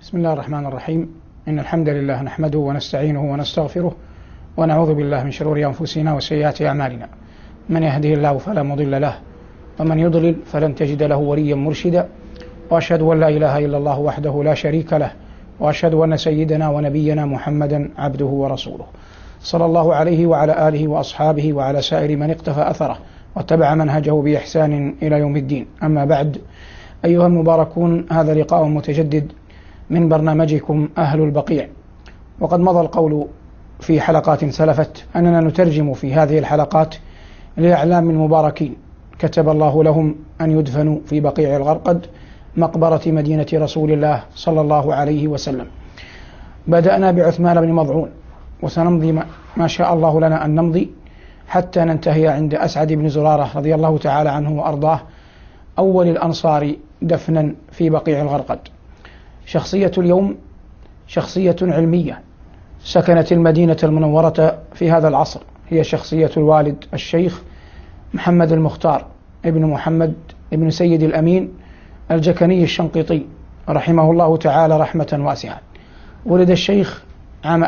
بسم الله الرحمن الرحيم. إن الحمد لله نحمده ونستعينه ونستغفره ونعوذ بالله من شرور أنفسنا وسيئات أعمالنا. من يهده الله فلا مضل له ومن يضلل فلن تجد له وليا مرشدا، وأشهد أن لا إله إلا الله وحده لا شريك له، وأشهد أن سيدنا ونبينا محمدا عبده ورسوله، صلى الله عليه وعلى آله وأصحابه وعلى سائر من اقتفى أثره واتبع منهجه بإحسان إلى يوم الدين. أما بعد، أيها المباركون، هذا لقاء متجدد من برنامجكم أهل البقيع. وقد مضى القول في حلقات سلفت أننا نترجم في هذه الحلقات لأعلام المباركين كتب الله لهم أن يدفنوا في بقيع الغرقد، مقبرة مدينة رسول الله صلى الله عليه وسلم. بدأنا بعثمان بن مضعون، وسنمضي ما شاء الله لنا أن نمضي حتى ننتهي عند أسعد بن زرارة رضي الله تعالى عنه وأرضاه، أول الأنصار دفنا في بقيع الغرقد. شخصية اليوم شخصية علمية سكنت المدينة المنورة في هذا العصر، هي شخصية الوالد الشيخ محمد المختار ابن محمد ابن سيد الأمين الجكني الشنقيطي رحمه الله تعالى رحمة واسعة. ولد الشيخ عام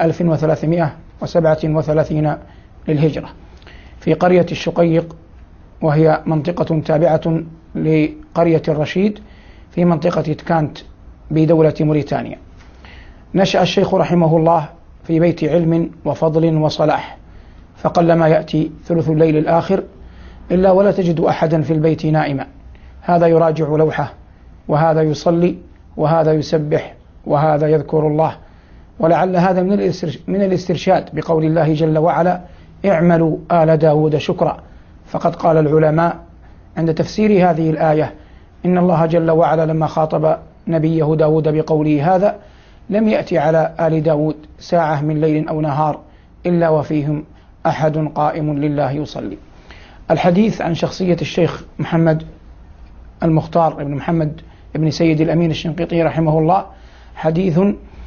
1337 للهجرة في قرية الشقيق، وهي منطقة تابعة لقرية الرشيد في منطقة تكانت بدولة موريتانيا. نشأ الشيخ رحمه الله في بيت علم وفضل وصلاح، فقلما يأتي ثلث الليل الآخر إلا ولا تجد أحدا في البيت نائما، هذا يراجع لوحه، وهذا يصلي، وهذا يسبح، وهذا يذكر الله. ولعل هذا من الاسترشاد بقول الله جل وعلا: اعملوا آل داود شكرا. فقد قال العلماء عند تفسير هذه الآية إن الله جل وعلا لما خاطب نبيه داود بقوله هذا لم يأتي على آل داود ساعة من ليل أو نهار إلا وفيهم أحد قائم لله يصلي. الحديث عن شخصية الشيخ محمد المختار ابن محمد ابن سيد الأمين الشنقيطي رحمه الله حديث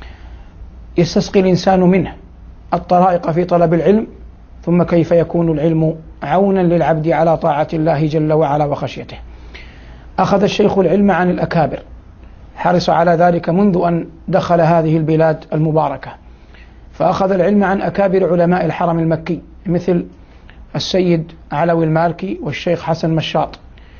يستسقي الإنسان منه الطرائق في طلب العلم، ثم كيف يكون العلم عونا للعبد على طاعة الله جل وعلا وخشيته. أخذ الشيخ العلم عن الأكابر، حرص على ذلك منذ أن دخل هذه البلاد المباركة، فأخذ العلم عن أكابر علماء الحرم المكي مثل السيد علوي المالكي والشيخ حسن مشاط،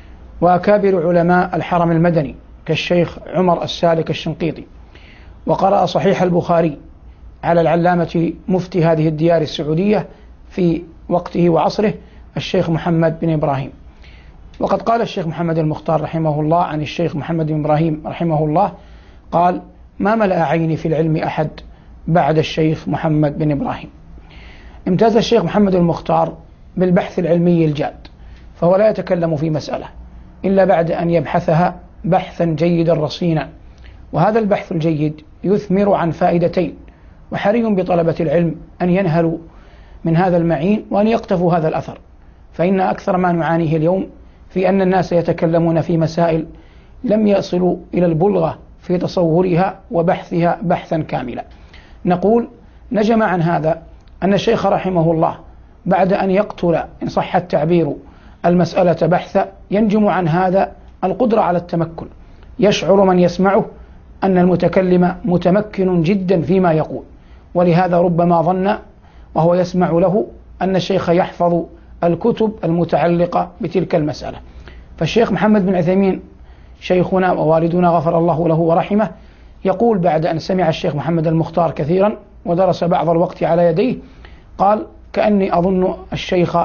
وأكابر علماء الحرم المدني كالشيخ عمر السالك الشنقيطي. وقرأ صحيح البخاري على العلامة مفتي هذه الديار السعودية في وقته وعصره الشيخ محمد بن إبراهيم. وقد قال الشيخ محمد المختار رحمه الله عن الشيخ محمد بن إبراهيم رحمه الله قال: ما ملأ عيني في العلم أحد بعد الشيخ محمد بن إبراهيم. امتاز الشيخ محمد المختار بالبحث العلمي الجاد، فهو لا يتكلم في مسألة إلا بعد أن يبحثها بحثا جيدا رصينا، وهذا البحث الجيد يثمر عن فائدتين، وحري بطلبة العلم أن ينهلوا من هذا المعين وأن يقتفوا هذا الأثر، فإن أكثر ما نعانيه اليوم في أن الناس يتكلمون في مسائل لم يصلوا إلى البلغة في تصورها وبحثها بحثا كاملا. نقول نجم عن هذا أن الشيخ رحمه الله بعد أن يقتل إن صح التعبير المسألة بحثا ينجم عن هذا القدرة على التمكن، يشعر من يسمعه أن المتكلم متمكن جدا فيما يقول، ولهذا ربما ظن وهو يسمع له أن الشيخ يحفظ الكتب المتعلقة بتلك المسألة. فالشيخ محمد بن عثيمين شيخنا ووالدنا غفر الله له ورحمه يقول بعد أن سمع الشيخ محمد المختار كثيرا ودرس بعض الوقت على يديه، قال: كأني أظن الشيخ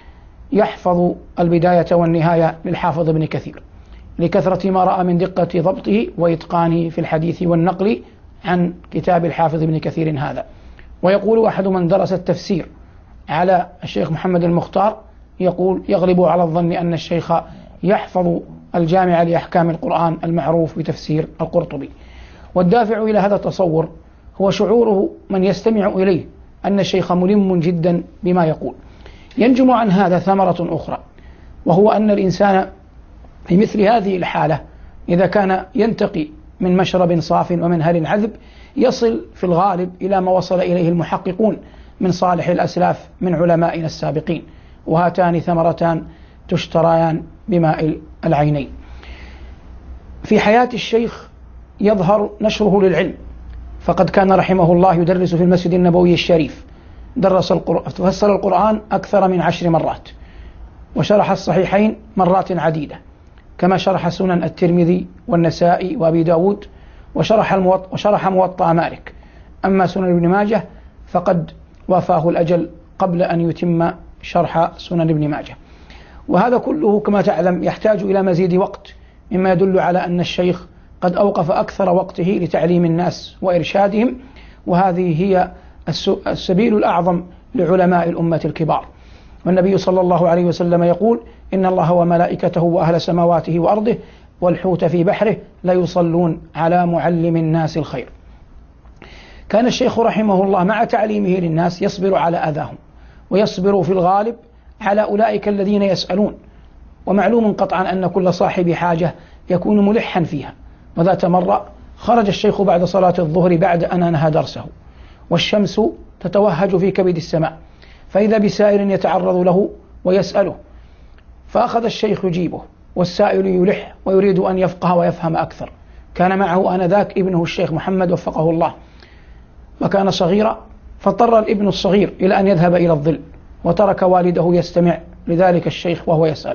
يحفظ البداية والنهاية للحافظ ابن كثير، لكثرة ما رأى من دقة ضبطه وإتقانه في الحديث والنقل عن كتاب الحافظ ابن كثير هذا. ويقول أحد من درس التفسير على الشيخ محمد المختار يقول: يغلب على الظن أن الشيخ يحفظ الجامع لأحكام القرآن المعروف بتفسير القرطبي. والدافع إلى هذا التصور هو شعوره من يستمع إليه أن الشيخ ملم جدا بما يقول. ينجم عن هذا ثمرة أخرى، وهو أن الإنسان في مثل هذه الحالة إذا كان ينتقي من مشرب صاف ومنهل عذب يصل في الغالب إلى ما وصل إليه المحققون من صالح الأسلاف من علمائنا السابقين، وهاتان ثمرتان تشتريان بماء العينين. في حياة الشيخ يظهر نشره للعلم، فقد كان رحمه الله يدرس في المسجد النبوي الشريف، فسر القرآن أكثر من 10 مرات، وشرح الصحيحين مرات عديدة، كما شرح سنن الترمذي والنسائي وأبي داود، وشرح موطأ مالك. أما سنن ابن ماجه فقد وافاه الأجل قبل أن يتم شرح سنن ابن ماجه. وهذا كله كما تعلم يحتاج إلى مزيد وقت، مما يدل على أن الشيخ قد أوقف أكثر وقته لتعليم الناس وإرشادهم، وهذه هي السبيل الأعظم لعلماء الأمة الكبار. والنبي صلى الله عليه وسلم يقول: إن الله وملائكته وأهل سماواته وأرضه والحوت في بحره لا يصلون على معلم الناس الخير. كان الشيخ رحمه الله مع تعليمه للناس يصبر على أذاهم، ويصبر في الغالب على أولئك الذين يسألون، ومعلوم قطعا أن كل صاحب حاجة يكون ملحا فيها. وذات مرة خرج الشيخ بعد صلاة الظهر بعد أن أنهى درسه، والشمس تتوهج في كبد السماء، فإذا بسائل يتعرض له ويسأله، فأخذ الشيخ يجيبه، والسائل يلح ويريد أن يفقه ويفهم أكثر. كان معه آنذاك ابنه الشيخ محمد وفقه الله، وكان صغيرا، فاضطر الابن الصغير إلى أن يذهب إلى الظل، وترك والده يستمع لذلك الشيخ وهو يسأل.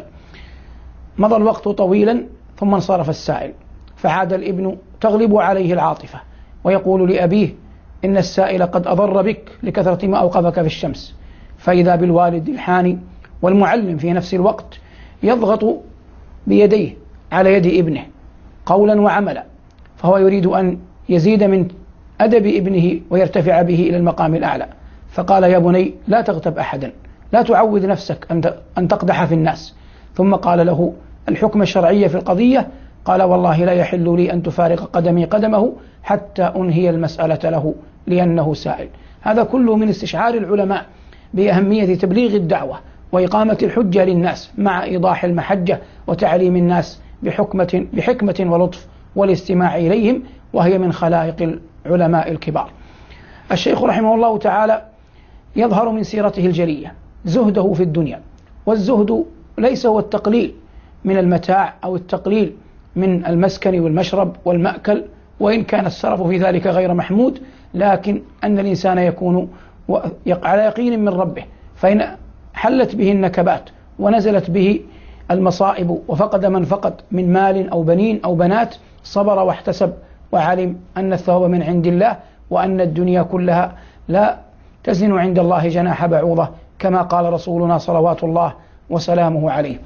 مضى الوقت طويلا ثم انصرف السائل، فعاد الابن تغلب عليه العاطفة ويقول لأبيه: إن السائل قد أضر بك لكثرة ما أوقفك في الشمس. فإذا بالوالد الحاني والمعلم في نفس الوقت يضغط بيديه على يد ابنه قولا وعملا، فهو يريد أن يزيد من أدب ابنه ويرتفع به إلى المقام الأعلى. فقال: يا بني لا تغتب أحدا، لا تعود نفسك أن تقدح في الناس. ثم قال له الحكم الشرعي في القضية، قال: والله لا يحل لي أن تفارق قدمي قدمه حتى أنهي المسألة له، لأنه سائل. هذا كله من استشعار العلماء بأهمية تبليغ الدعوة وإقامة الحجة للناس، مع إيضاح المحجة وتعليم الناس بحكمة ولطف والاستماع إليهم، وهي من خلائق العلماء الكبار. الشيخ رحمه الله تعالى يظهر من سيرته الجلية زهده في الدنيا، والزهد ليس هو التقليل من المتاع أو التقليل من المسكن والمشرب والمأكل، وإن كان السرف في ذلك غير محمود، لكن أن الإنسان يكون على يقين من ربه، فإن حلت به النكبات ونزلت به المصائب وفقد من فقد من مال أو بنين أو بنات، صبر واحتسب وعلم أن الثواب من عند الله، وأن الدنيا كلها لا تزن عند الله جناح بعوضة، كما قال رسولنا صلوات الله وسلامه عليه.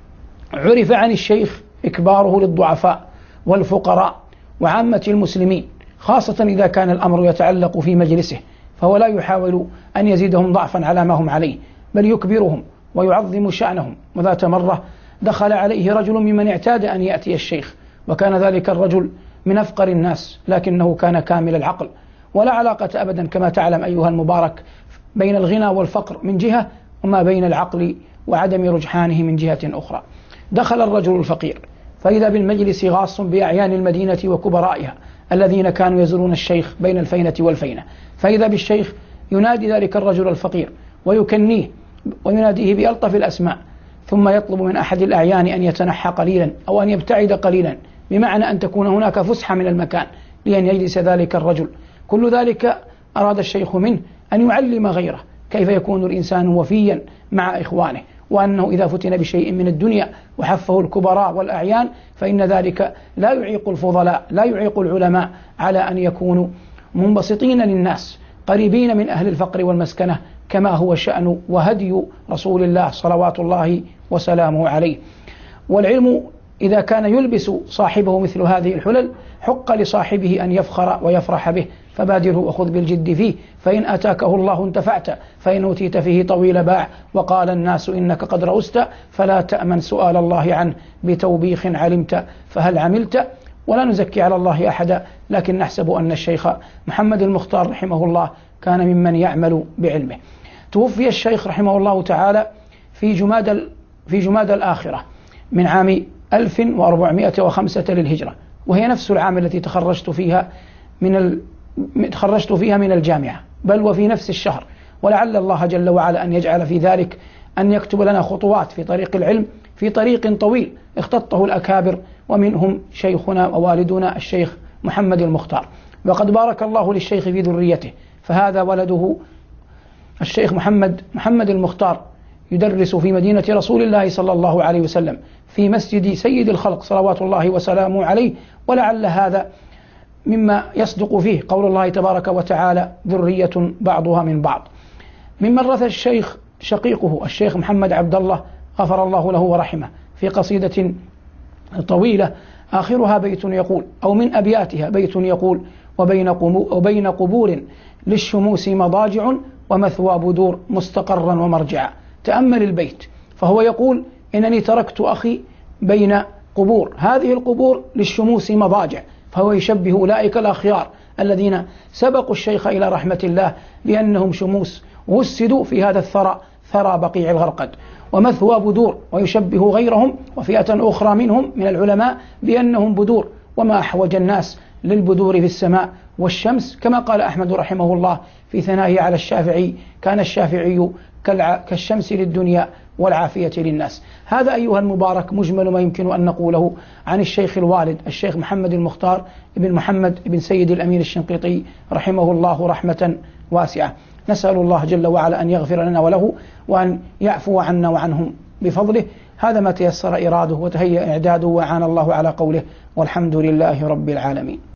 عرف عن الشيخ إكباره للضعفاء والفقراء وعامة المسلمين، خاصة إذا كان الأمر يتعلق في مجلسه، فهو لا يحاول أن يزيدهم ضعفا على ما هم عليه، بل يكبرهم ويعظم شأنهم. وذات مرة دخل عليه رجل ممن اعتاد أن يأتي الشيخ، وكان ذلك الرجل من أفقر الناس، لكنه كان كامل العقل، ولا علاقة أبدا كما تعلم أيها المبارك بين الغنى والفقر من جهة، وما بين العقل وعدم رجحانه من جهة أخرى. دخل الرجل الفقير فإذا بالمجلس غاص بأعيان المدينة وكبرائها الذين كانوا يزورون الشيخ بين الفينة والفينة، فإذا بالشيخ ينادي ذلك الرجل الفقير ويكنيه ويناديه بألطف الأسماء، ثم يطلب من أحد الأعيان أن يتنحى قليلا أو أن يبتعد قليلا، بمعنى أن تكون هناك فسحة من المكان لأن يجلس ذلك الرجل. كل ذلك أراد الشيخ منه أن يعلم غيره كيف يكون الإنسان وفيا مع إخوانه، وأنه إذا فتن بشيء من الدنيا وحفه الكبراء والأعيان فإن ذلك لا يعيق الفضلاء، لا يعيق العلماء على أن يكونوا منبسطين للناس، قريبين من أهل الفقر والمسكنة، كما هو شأن وهدي رسول الله صلوات الله وسلامه عليه. والعلم إذا كان يلبس صاحبه مثل هذه الحلل حق لصاحبه أن يفخر ويفرح به، فبادره وخذ بالجد فيه، فإن أتاكه الله انتفعت، فإن أوتيت فيه طويل باع، وقال الناس إنك قد رؤست، فلا تأمن سؤال الله عنه بتوبيخ علمت فهل عملت. ولا نزكي على الله أحدا، لكن نحسب أن الشيخ محمد المختار رحمه الله كان ممن يعمل بعلمه. توفي الشيخ رحمه الله تعالى في جماد الآخرة من عام 1405 للهجرة، وهي نفس العام التي تخرجت فيها من الجامعة، بل وفي نفس الشهر. ولعل الله جل وعلا أن يجعل في ذلك أن يكتب لنا خطوات في طريق العلم، في طريق طويل اختطه الأكابر، ومنهم شيخنا ووالدنا الشيخ محمد المختار. وقد بارك الله للشيخ في ذريته، فهذا ولده الشيخ محمد المختار يدرس في مدينة رسول الله صلى الله عليه وسلم في مسجد سيد الخلق صلوات الله وسلامه عليه. ولعل هذا مما يصدق فيه قول الله تبارك وتعالى ذرية بعضها من بعض. ممن رث الشيخ شقيقه الشيخ محمد عبد الله غفر الله له ورحمه في قصيدة طويلة آخرها بيت يقول، أو من أبياتها بيت يقول: وبين قبور للشموس مضاجع ومثوى بدور مستقرا ومرجعا. تأمل البيت، فهو يقول: إنني تركت أخي بين قبور، هذه القبور للشموس مضاجع، فهو يشبه أولئك الأخيار الذين سبقوا الشيخ إلى رحمة الله بأنهم شموس وسدوا في هذا الثرى، ثرى بقيع الغرقد. ومثوى بدور، ويشبه غيرهم وفئة أخرى منهم من العلماء بأنهم بدور، وما أحوج الناس للبدور في السماء والشمس، كما قال أحمد رحمه الله في ثنائه على الشافعي: كان الشافعي كالشمس للدنيا والعافية للناس. هذا أيها المبارك مجمل ما يمكن أن نقوله عن الشيخ الوالد الشيخ محمد المختار ابن محمد ابن سيد الأمين الشنقيطي رحمه الله رحمة واسعة. نسأل الله جل وعلا أن يغفر لنا وله، وأن يعفو عنا وعنهم بفضله. هذا ما تيسر إراده وتهيأ إعداده، وعان الله على قوله، والحمد لله رب العالمين.